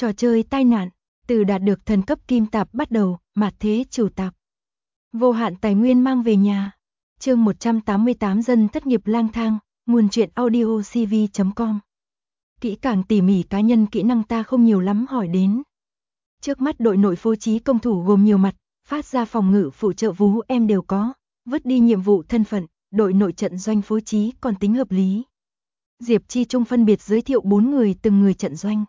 Trò chơi tai nạn, từ đạt được thần cấp kim tạp bắt đầu, mạt thế chủ tạp. Vô hạn tài nguyên mang về nhà. Chương 188 dân thất nghiệp lang thang, nguồn truyện audio cv.com. Kỹ càng tỉ mỉ cá nhân kỹ năng ta không nhiều lắm hỏi đến. Trước mắt đội nội phối trí công thủ gồm nhiều mặt, phát ra phòng ngự phụ trợ vú em đều có, vứt đi nhiệm vụ thân phận, đội nội trận doanh phối trí còn tính hợp lý. Diệp Chi Trung phân biệt giới thiệu 4 người từng người trận doanh.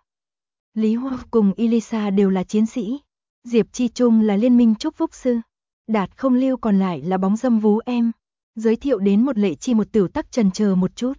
Lý Hoa cùng Elisa đều là chiến sĩ. Diệp Chi Trung là liên minh chúc phúc sư. Đạt Không Lưu còn lại là bóng dâm vú em. Giới thiệu đến một Lệ Chi một Tiểu Tắc chần chờ một chút.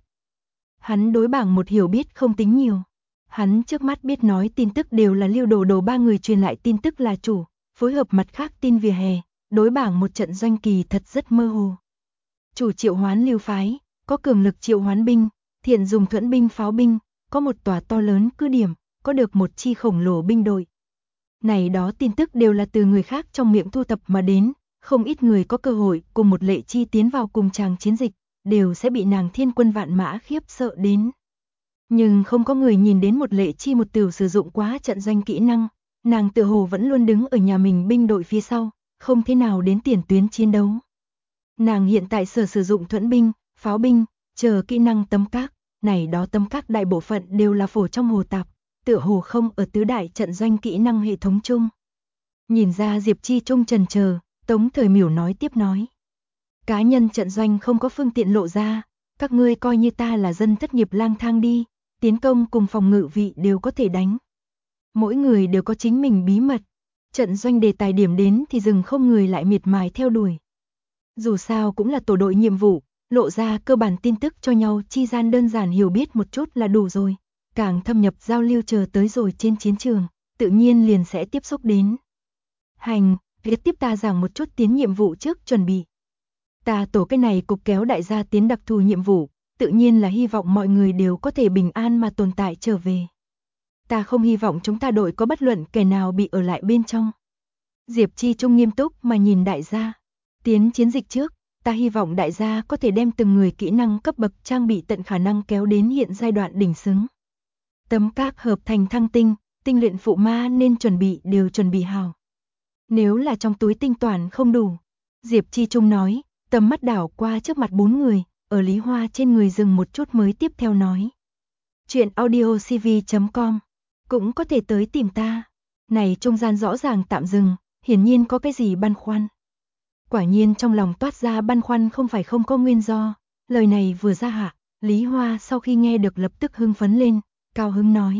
Hắn đối bảng một hiểu biết không tính nhiều. Hắn trước mắt biết nói tin tức đều là Lưu Đồ Đồ ba người truyền lại tin tức là chủ, phối hợp mặt khác tin vỉa hè, đối bảng một trận doanh kỳ thật rất mơ hồ. Chủ triệu hoán lưu phái, có cường lực triệu hoán binh, thiện dùng thuẫn binh pháo binh, có một tòa to lớn cứ điểm, có được một chi khổng lồ binh đội. Này đó tin tức đều là từ người khác trong miệng thu thập mà đến, không ít người có cơ hội cùng một Lệ Chi tiến vào cùng chàng chiến dịch, đều sẽ bị nàng thiên quân vạn mã khiếp sợ đến. Nhưng không có người nhìn đến một Lệ Chi một Tiểu sử dụng quá trận doanh kỹ năng, nàng tựa hồ vẫn luôn đứng ở nhà mình binh đội phía sau, không thế nào đến tiền tuyến chiến đấu. Nàng hiện tại sử dụng thuẫn binh, pháo binh, chờ kỹ năng tấm các, này đó tấm các đại bộ phận đều là phổ trong hồ tạp, tựa hồ không ở tứ đại trận doanh kỹ năng hệ thống chung. Nhìn ra Diệp Chi Trung chần chờ, Tống Thời Miểu nói tiếp nói. Cá nhân trận doanh không có phương tiện lộ ra, các ngươi coi như ta là dân thất nghiệp lang thang đi, tiến công cùng phòng ngự vị đều có thể đánh. Mỗi người đều có chính mình bí mật, trận doanh đề tài điểm đến thì dừng không người lại miệt mài theo đuổi. Dù sao cũng là tổ đội nhiệm vụ, lộ ra cơ bản tin tức cho nhau chi gian đơn giản hiểu biết một chút là đủ rồi. Càng thâm nhập giao lưu chờ tới rồi trên chiến trường, tự nhiên liền sẽ tiếp xúc đến. Hành, viết tiếp ta giảng một chút tiến nhiệm vụ trước chuẩn bị. Ta tổ cái này cục kéo đại gia tiến đặc thù nhiệm vụ, tự nhiên là hy vọng mọi người đều có thể bình an mà tồn tại trở về. Ta không hy vọng chúng ta đội có bất luận kẻ nào bị ở lại bên trong. Diệp Chi Trung nghiêm túc mà nhìn đại gia. Tiến chiến dịch trước, ta hy vọng đại gia có thể đem từng người kỹ năng cấp bậc trang bị tận khả năng kéo đến hiện giai đoạn đỉnh xứng. Tấm các hợp thành thăng tinh, tinh luyện phụ ma nên đều chuẩn bị hào. Nếu là trong túi tinh toàn không đủ, Diệp Chi Trung nói, tầm mắt đảo qua trước mặt 4 người, ở Lý Hoa trên người dừng một chút mới tiếp theo nói. Chuyện audio cv.com, cũng có thể tới tìm ta. Này trung gian rõ ràng tạm dừng, hiển nhiên có cái gì băn khoăn. Quả nhiên trong lòng toát ra băn khoăn không phải không có nguyên do, lời này vừa ra hạ, Lý Hoa sau khi nghe được lập tức hưng phấn lên, cao hứng nói.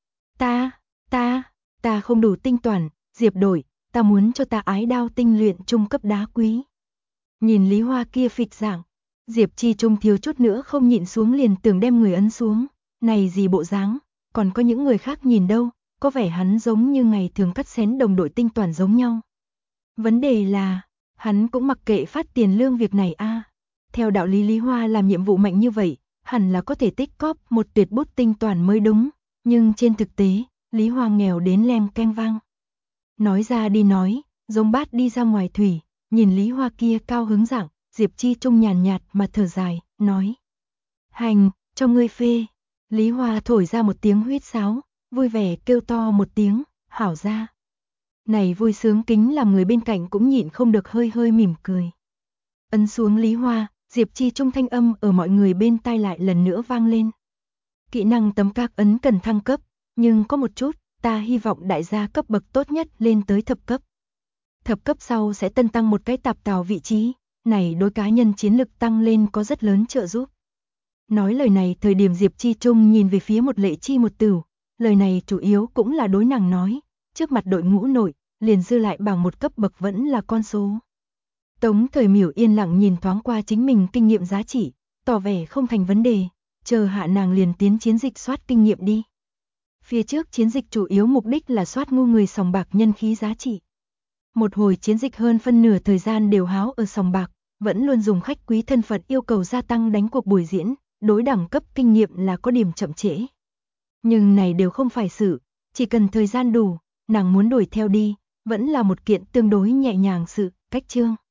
Ta không đủ tinh toàn, Diệp đội, ta muốn cho ta ái đao tinh luyện trung cấp đá quý. Nhìn Lý Hoa kia phịch dạng, Diệp Chi Trung thiếu chút nữa không nhịn xuống liền tưởng đem người ấn xuống, này gì bộ dáng, còn có những người khác nhìn đâu, có vẻ hắn giống như ngày thường cắt xén đồng đội tinh toàn giống nhau. Vấn đề là, hắn cũng mặc kệ phát tiền lương việc này a. Theo đạo lý Lý Hoa làm nhiệm vụ mạnh như vậy, hẳn là có thể tích cóp một tuyệt bút tinh toàn mới đúng, nhưng trên thực tế, Lý Hoa nghèo đến lem kem vang. Nói ra đi nói, giống bát đi ra ngoài thủy, nhìn Lý Hoa kia cao hứng dạng, Diệp Chi Trung nhàn nhạt mà thở dài, nói. Hành, cho ngươi phê. Lý Hoa thổi ra một tiếng huýt sáo, vui vẻ kêu to một tiếng, hảo ra. Này vui sướng kính làm người bên cạnh cũng nhịn không được hơi hơi mỉm cười. Ấn xuống Lý Hoa, Diệp Chi Trung thanh âm ở mọi người bên tai lại lần nữa vang lên. Kỹ năng tấm các ấn cần thăng cấp, nhưng có một chút, ta hy vọng đại gia cấp bậc tốt nhất lên tới thập cấp. Thập cấp sau sẽ tân tăng một cái tạp tào vị trí, này đối cá nhân chiến lực tăng lên có rất lớn trợ giúp. Nói lời này thời điểm Diệp Chi Trung nhìn về phía một Lệ Chi một Tửu, lời này chủ yếu cũng là đối nàng nói, trước mặt đội ngũ nội, liền dư lại bằng một cấp bậc vẫn là con số. Tống Thời Miểu yên lặng nhìn thoáng qua chính mình kinh nghiệm giá trị, tỏ vẻ không thành vấn đề, chờ hạ nàng liền tiến chiến dịch soát kinh nghiệm đi. Phía trước chiến dịch chủ yếu mục đích là soát ngu người sòng bạc nhân khí giá trị. Một hồi chiến dịch hơn phân nửa thời gian đều háo ở sòng bạc, vẫn luôn dùng khách quý thân phận yêu cầu gia tăng đánh cuộc buổi diễn, đối đẳng cấp kinh nghiệm là có điểm chậm trễ. Nhưng này đều không phải sự, chỉ cần thời gian đủ, nàng muốn đuổi theo đi, vẫn là một kiện tương đối nhẹ nhàng sự, cách chương.